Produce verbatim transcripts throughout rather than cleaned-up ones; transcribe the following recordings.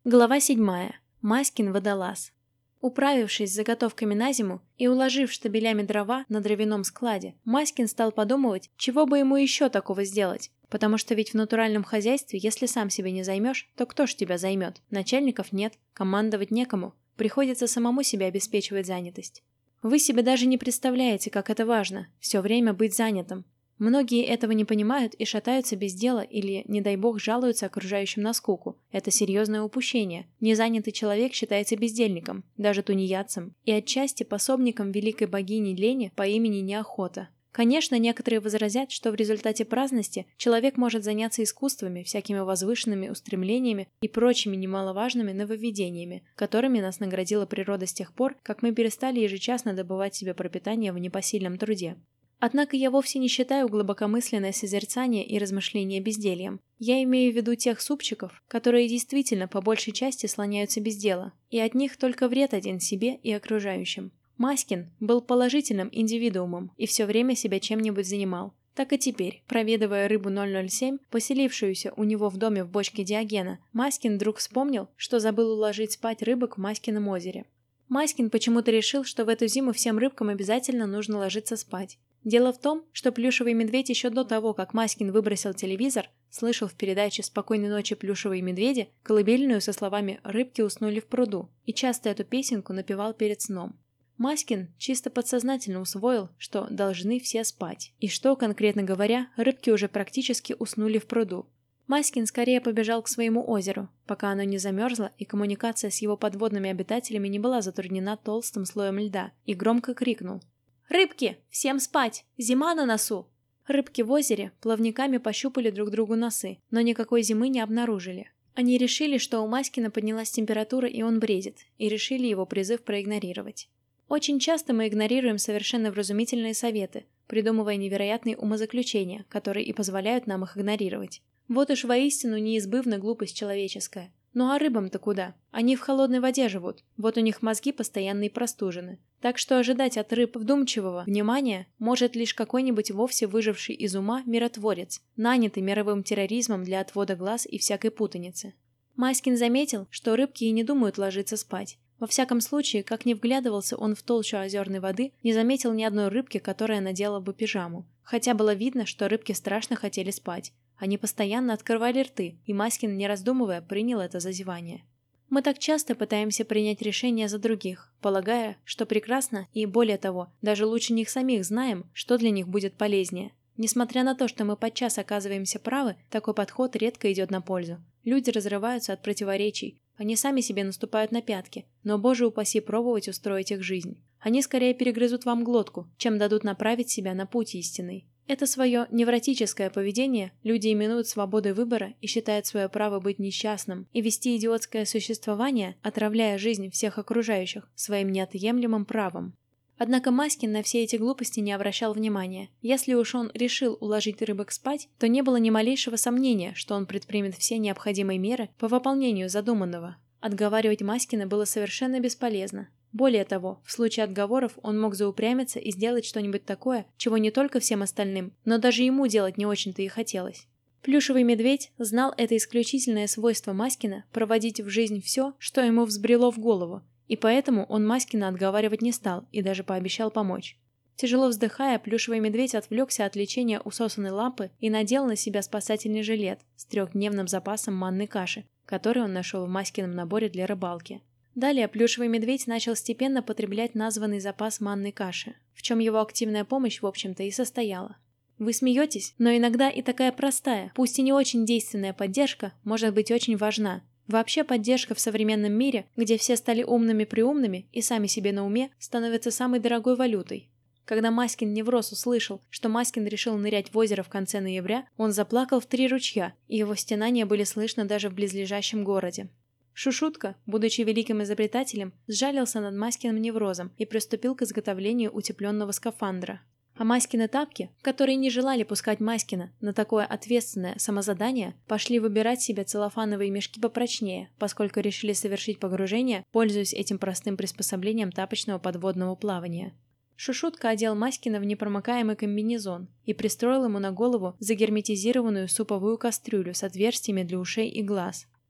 Глава седьмая. Маськин водолаз. Управившись с заготовками на зиму и уложив штабелями дрова на дровяном складе, Маськин стал подумывать, чего бы ему еще такого сделать. Потому что ведь в натуральном хозяйстве, если сам себе не займешь, то кто ж тебя займет? Начальников нет, командовать некому. Приходится самому себе обеспечивать занятость. Вы себе даже не представляете, как это важно – все время быть занятым. Многие этого не понимают и шатаются без дела или, не дай бог, жалуются окружающим на скуку. Это серьезное упущение. Незанятый человек считается бездельником, даже тунеядцем, и отчасти пособником великой богини лени по имени Неохота. Конечно, некоторые возразят, что в результате праздности человек может заняться искусствами, всякими возвышенными устремлениями и прочими немаловажными нововведениями, которыми нас наградила природа с тех пор, как мы перестали ежечасно добывать себе пропитание в непосильном труде. Однако я вовсе не считаю глубокомысленное созерцание и размышление бездельем. Я имею в виду тех супчиков, которые действительно по большей части слоняются без дела, и от них только вред один себе и окружающим. Маськин был положительным индивидуумом и все время себя чем-нибудь занимал. Так и теперь, проведывая рыбу ноль ноль семь, поселившуюся у него в доме в бочке Диогена, Маськин вдруг вспомнил, что забыл уложить спать рыбок в Маськином озере. Маськин почему-то решил, что в эту зиму всем рыбкам обязательно нужно ложиться спать. Дело в том, что плюшевый медведь еще до того, как Маськин выбросил телевизор, слышал в передаче «Спокойной ночи, плюшевые медведи» колыбельную со словами «Рыбки уснули в пруду» и часто эту песенку напевал перед сном. Маськин чисто подсознательно усвоил, что должны все спать, и что, конкретно говоря, рыбки уже практически уснули в пруду. Маськин скорее побежал к своему озеру, пока оно не замерзло и коммуникация с его подводными обитателями не была затруднена толстым слоем льда, и громко крикнул: «Рыбки! Всем спать! Зима на носу!» Рыбки в озере плавниками пощупали друг другу носы, но никакой зимы не обнаружили. Они решили, что у Маськина поднялась температура и он бредит, и решили его призыв проигнорировать. Очень часто мы игнорируем совершенно вразумительные советы, придумывая невероятные умозаключения, которые и позволяют нам их игнорировать. Вот уж воистину неизбывна глупость человеческая. Ну а рыбам-то куда? Они в холодной воде живут, вот у них мозги постоянно и простужены. Так что ожидать от рыб вдумчивого внимания может лишь какой-нибудь вовсе выживший из ума миротворец, нанятый мировым терроризмом для отвода глаз и всякой путаницы. Маськин заметил, что рыбки и не думают ложиться спать. Во всяком случае, как ни вглядывался он в толщу озерной воды, не заметил ни одной рыбки, которая надела бы пижаму. Хотя было видно, что рыбки страшно хотели спать. Они постоянно открывали рты, и Маськин, не раздумывая, принял это за зевание. Мы так часто пытаемся принять решения за других, полагая, что прекрасно и, более того, даже лучше них самих знаем, что для них будет полезнее. Несмотря на то, что мы подчас оказываемся правы, такой подход редко идет на пользу. Люди разрываются от противоречий, они сами себе наступают на пятки, но, боже упаси, пробовать устроить их жизнь. Они скорее перегрызут вам глотку, чем дадут направить себя на путь истинный. Это свое невротическое поведение люди именуют свободой выбора и считают свое право быть несчастным и вести идиотское существование, отравляя жизнь всех окружающих, своим неотъемлемым правом. Однако Маськин на все эти глупости не обращал внимания. Если уж он решил уложить рыбок спать, то не было ни малейшего сомнения, что он предпримет все необходимые меры по выполнению задуманного. Отговаривать Маськина было совершенно бесполезно. Более того, в случае отговоров он мог заупрямиться и сделать что-нибудь такое, чего не только всем остальным, но даже ему делать не очень-то и хотелось. Плюшевый медведь знал это исключительное свойство Маськина проводить в жизнь все, что ему взбрело в голову, и поэтому он Маськина отговаривать не стал и даже пообещал помочь. Тяжело вздыхая, плюшевый медведь отвлекся от лечения усосанной лампы и надел на себя спасательный жилет с трехдневным запасом манной каши, который он нашел в Маськином наборе для рыбалки. Далее плюшевый медведь начал степенно потреблять названный запас манной каши, в чем его активная помощь, в общем-то, и состояла. Вы смеетесь, но иногда и такая простая, пусть и не очень действенная поддержка может быть очень важна. Вообще поддержка в современном мире, где все стали умными-приумными и сами себе на уме, становится самой дорогой валютой. Когда Маськин невроз услышал, что Маськин решил нырять в озеро в конце ноября, он заплакал в три ручья, и его стенания были слышны даже в близлежащем городе. Шушутка, будучи великим изобретателем, сжалился над Маськиным неврозом и приступил к изготовлению утепленного скафандра. А Маськины тапки, которые не желали пускать Маськина на такое ответственное самозадание, пошли выбирать себе целлофановые мешки попрочнее, поскольку решили совершить погружение, пользуясь этим простым приспособлением тапочного подводного плавания. Шушутка одел Маськина в непромокаемый комбинезон и пристроил ему на голову загерметизированную суповую кастрюлю с отверстиями для ушей и глаз.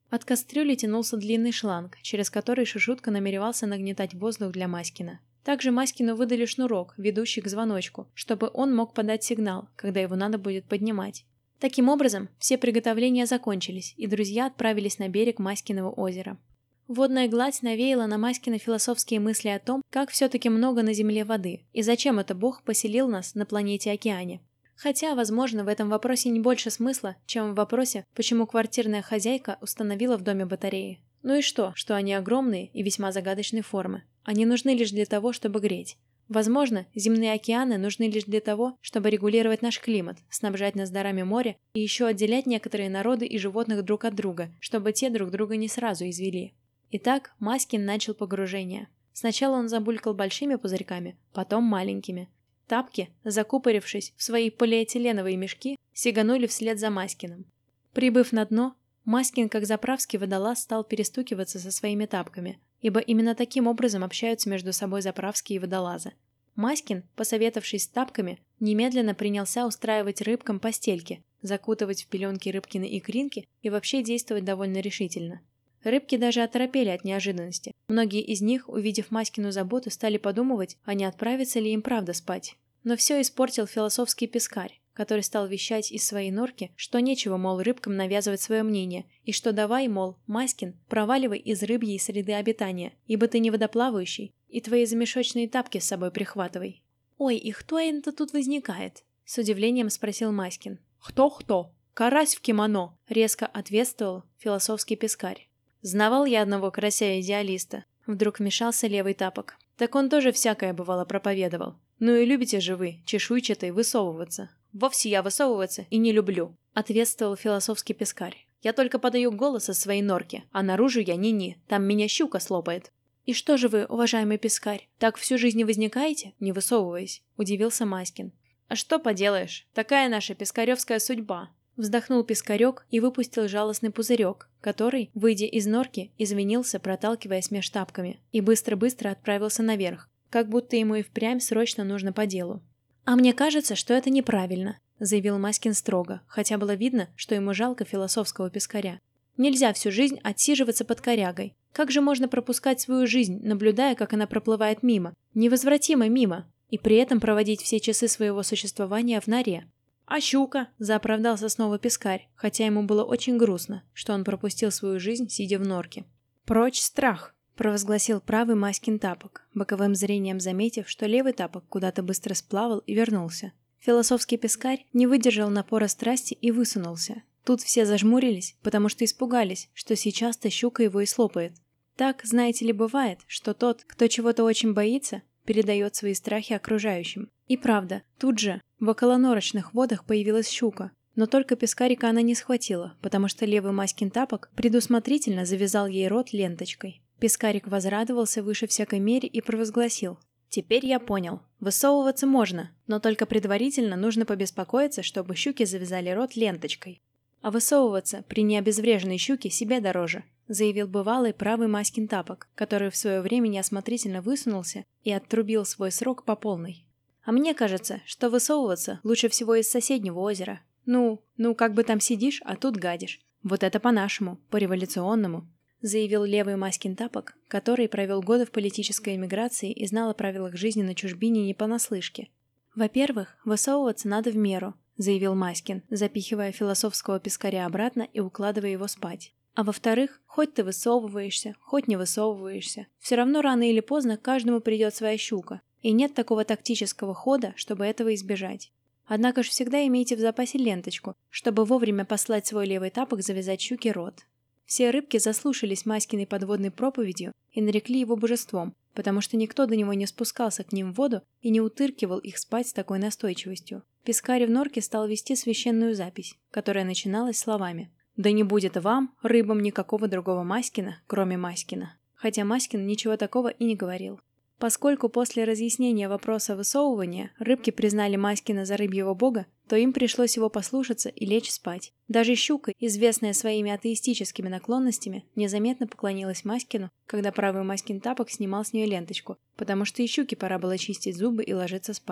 От кастрюли тянулся длинный шланг, через который Шишутка намеревался нагнетать воздух для Маськина. Также Маськину выдали шнурок, ведущий к звоночку, чтобы он мог подать сигнал, когда его надо будет поднимать. Таким образом, все приготовления закончились, и друзья отправились на берег Маськиного озера. Водная гладь навеяла на Маськина философские мысли о том, как все-таки много на земле воды, и зачем это Бог поселил нас на планете-океане. Хотя, возможно, в этом вопросе не больше смысла, чем в вопросе, почему квартирная хозяйка установила в доме батареи. Ну и что, что они огромные и весьма загадочной формы. Они нужны лишь для того, чтобы греть. Возможно, земные океаны нужны лишь для того, чтобы регулировать наш климат, снабжать нас дарами моря и еще отделять некоторые народы и животных друг от друга, чтобы те друг друга не сразу извели. Итак, Маськин начал погружение. Сначала он забулькал большими пузырьками, потом маленькими. Тапки, закупорившись в свои полиэтиленовые мешки, сиганули вслед за Маськиным. Прибыв на дно, Маськин, как заправский водолаз, стал перестукиваться со своими тапками, ибо именно таким образом общаются между собой заправские и водолазы. Маськин, посоветовавшись с тапками, немедленно принялся устраивать рыбкам постельки, закутывать в пеленки рыбкины икринки и вообще действовать довольно решительно. Рыбки даже оторопели от неожиданности. Многие из них, увидев Маськину заботу, стали подумывать, а не отправиться ли им правда спать. Но все испортил философский пескарь, который стал вещать из своей норки, что нечего, мол, рыбкам навязывать свое мнение, и что давай, мол, Маськин, проваливай из рыбьей среды обитания, ибо ты не водоплавающий, и твои замешочные тапки с собой прихватывай. «Ой, и кто это тут возникает?» — с удивлением спросил Маськин. «Кто-кто? Карась в кимоно!» — резко ответствовал философский пескарь. «Знавал я одного карася-идеалиста», — вдруг вмешался левый тапок. «Так он тоже всякое бывало проповедовал. Ну и любите же вы, чешуйчатый, высовываться». «Вовсе я высовываться и не люблю», — ответствовал философский пескарь. «Я только подаю голос из своей норки, а наружу я ни-ни, там меня щука слопает». «И что же вы, уважаемый пескарь, так всю жизнь не возникаете, не высовываясь?» — удивился Маськин. «А что поделаешь, такая наша пескаревская судьба». Вздохнул пескарек и выпустил жалостный пузырек, который, выйдя из норки, извинился, проталкиваясь меж тапками, и быстро-быстро отправился наверх, как будто ему и впрямь срочно нужно по делу. «А мне кажется, что это неправильно», — заявил Маськин строго, хотя было видно, что ему жалко философского пескаря. «Нельзя всю жизнь отсиживаться под корягой. Как же можно пропускать свою жизнь, наблюдая, как она проплывает мимо, невозвратимо мимо, и при этом проводить все часы своего существования в норе?» «А щука?» – заоправдался снова пескарь, хотя ему было очень грустно, что он пропустил свою жизнь, сидя в норке. «Прочь страх!» – провозгласил правый Маськин тапок, боковым зрением заметив, что левый тапок куда-то быстро сплавал и вернулся. Философский пескарь не выдержал напора страсти и высунулся. Тут все зажмурились, потому что испугались, что сейчас-то щука его и слопает. Так, знаете ли, бывает, что тот, кто чего-то очень боится, передает свои страхи окружающим. И правда, тут же, в околонорочных водах появилась щука, но только пескарика она не схватила, потому что левый Маськин тапок предусмотрительно завязал ей рот ленточкой. Пескарик возрадовался выше всякой мере и провозгласил: «Теперь я понял. Высовываться можно, но только предварительно нужно побеспокоиться, чтобы щуке завязали рот ленточкой. А высовываться при необезвреженной щуке себе дороже», заявил бывалый правый Маськин тапок, который в свое время неосмотрительно высунулся и оттрубил свой срок по полной. «А мне кажется, что высовываться лучше всего из соседнего озера. Ну, ну, как бы там сидишь, а тут гадишь. Вот это по-нашему, по-революционному», заявил левый Маськин тапок, который провел годы в политической эмиграции и знал о правилах жизни на чужбине не понаслышке. «Во-первых, высовываться надо в меру», заявил Маськин, запихивая философского пескаря обратно и укладывая его спать. «А во-вторых, хоть ты высовываешься, хоть не высовываешься, все равно рано или поздно каждому придет своя щука, и нет такого тактического хода, чтобы этого избежать. Однако же всегда имейте в запасе ленточку, чтобы вовремя послать свой левый тапок завязать щуке рот». Все рыбки заслушались Маськиной подводной проповедью и нарекли его божеством, потому что никто до него не спускался к ним в воду и не утыркивал их спать с такой настойчивостью. Пескарь в норке стал вести священную запись, которая начиналась словами: «Да не будет вам, рыбам, никакого другого Маськина, кроме Маськина». Хотя Маськин ничего такого и не говорил. Поскольку после разъяснения вопроса высовывания рыбки признали Маськина за рыбьего бога, то им пришлось его послушаться и лечь спать. Даже щука, известная своими атеистическими наклонностями, незаметно поклонилась Маськину, когда правый Маськин тапок снимал с нее ленточку, потому что и щуке пора было чистить зубы и ложиться спать.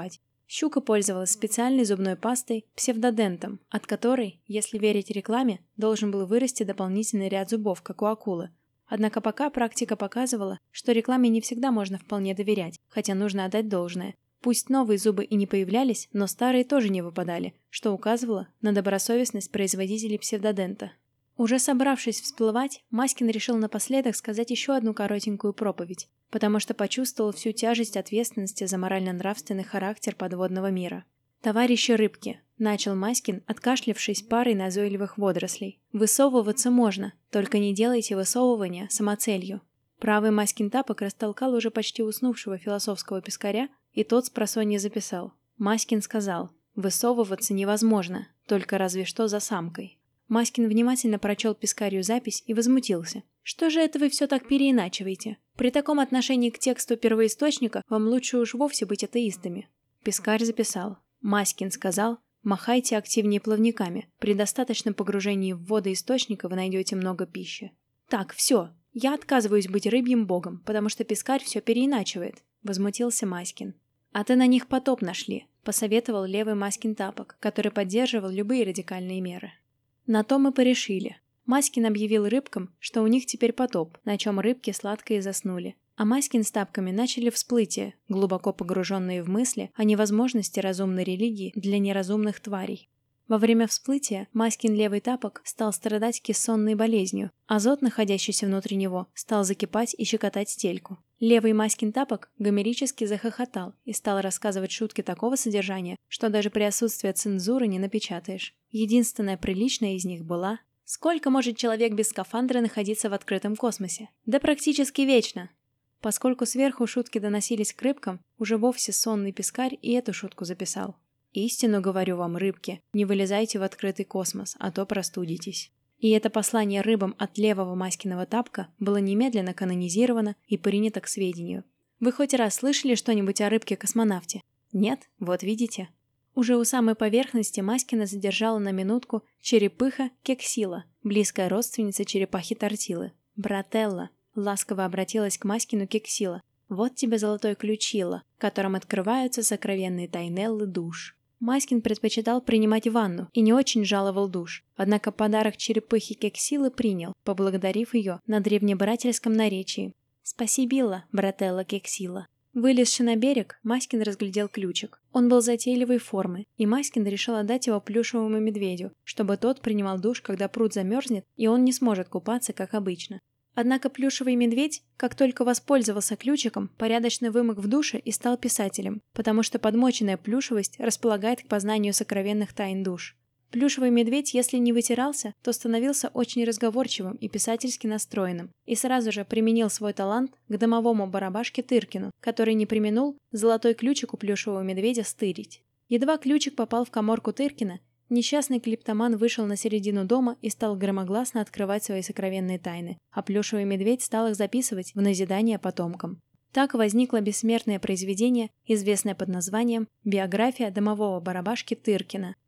Щука пользовалась специальной зубной пастой псевдодентом, от которой, если верить рекламе, должен был вырасти дополнительный ряд зубов, как у акулы. Однако пока практика показывала, что рекламе не всегда можно вполне доверять, хотя нужно отдать должное. Пусть новые зубы и не появлялись, но старые тоже не выпадали, что указывало на добросовестность производителей псевдодента. Уже собравшись всплывать, Маськин решил напоследок сказать еще одну коротенькую проповедь, потому что почувствовал всю тяжесть ответственности за морально-нравственный характер подводного мира. «Товарищи рыбки», — начал Маськин, откашлявшись парой назойливых водорослей, — «высовываться можно, только не делайте высовывания самоцелью». Правый Маськин тапок растолкал уже почти уснувшего философского пескаря, и тот спросонья записал. Маськин сказал: «Высовываться невозможно, только разве что за самкой». Маськин внимательно прочел пескарью запись и возмутился. «Что же это вы все так переиначиваете? При таком отношении к тексту первоисточника вам лучше уж вовсе быть атеистами». Пескарь записал. Маськин сказал: «Махайте активнее плавниками. При достаточном погружении в воды источника вы найдете много пищи». «Так, все. Я отказываюсь быть рыбьим богом, потому что пескарь все переиначивает», — возмутился Маськин. «А ты на них потоп нашли», — посоветовал левый Маськин тапок, который поддерживал любые радикальные меры. На то мы порешили. Маськин объявил рыбкам, что у них теперь потоп, на чем рыбки сладко и заснули. А Маськин с тапками начали всплытие, глубоко погруженные в мысли о невозможности разумной религии для неразумных тварей. Во время всплытия Маськин левый тапок стал страдать кессонной болезнью, азот, находящийся внутри него, стал закипать и щекотать стельку. Левый Маськин тапок гомерически захохотал и стал рассказывать шутки такого содержания, что даже при отсутствии цензуры не напечатаешь. Единственная приличная из них была: «Сколько может человек без скафандра находиться в открытом космосе? Да практически вечно!» Поскольку сверху шутки доносились к рыбкам, уже вовсе сонный пескарь и эту шутку записал. «Истину говорю вам, рыбки, не вылезайте в открытый космос, а то простудитесь». И это послание рыбам от левого Маськиного тапка было немедленно канонизировано и принято к сведению. Вы хоть раз слышали что-нибудь о рыбке-космонавте? Нет? Вот видите. Уже у самой поверхности Маськина задержала на минутку черепыха Кексила, близкая родственница черепахи Тортилы. «Брателла», — ласково обратилась к Маськину Кексила, — «вот тебе золотой ключило, которым открываются сокровенные тайнеллы душ». Маськин предпочитал принимать ванну и не очень жаловал душ, однако подарок черепахи Кексилы принял, поблагодарив ее на древнебрательском наречии. «Спасибила, брателла Кексила». Вылезши на берег, Маськин разглядел ключик. Он был затейливой формы, и Маськин решил отдать его плюшевому медведю, чтобы тот принимал душ, когда пруд замерзнет, и он не сможет купаться, как обычно. Однако плюшевый медведь, как только воспользовался ключиком, порядочно вымок в душе и стал писателем, потому что подмоченная плюшевость располагает к познанию сокровенных тайн душ. Плюшевый медведь, если не вытирался, то становился очень разговорчивым и писательски настроенным, и сразу же применил свой талант к домовому барабашке Тыркину, который не преминул золотой ключик у плюшевого медведя стырить. Едва ключик попал в каморку Тыркина, несчастный клептоман вышел на середину дома и стал громогласно открывать свои сокровенные тайны, а плюшевый медведь стал их записывать в назидание потомкам. Так возникло бессмертное произведение, известное под названием «Биография домового барабашки Тыркина»,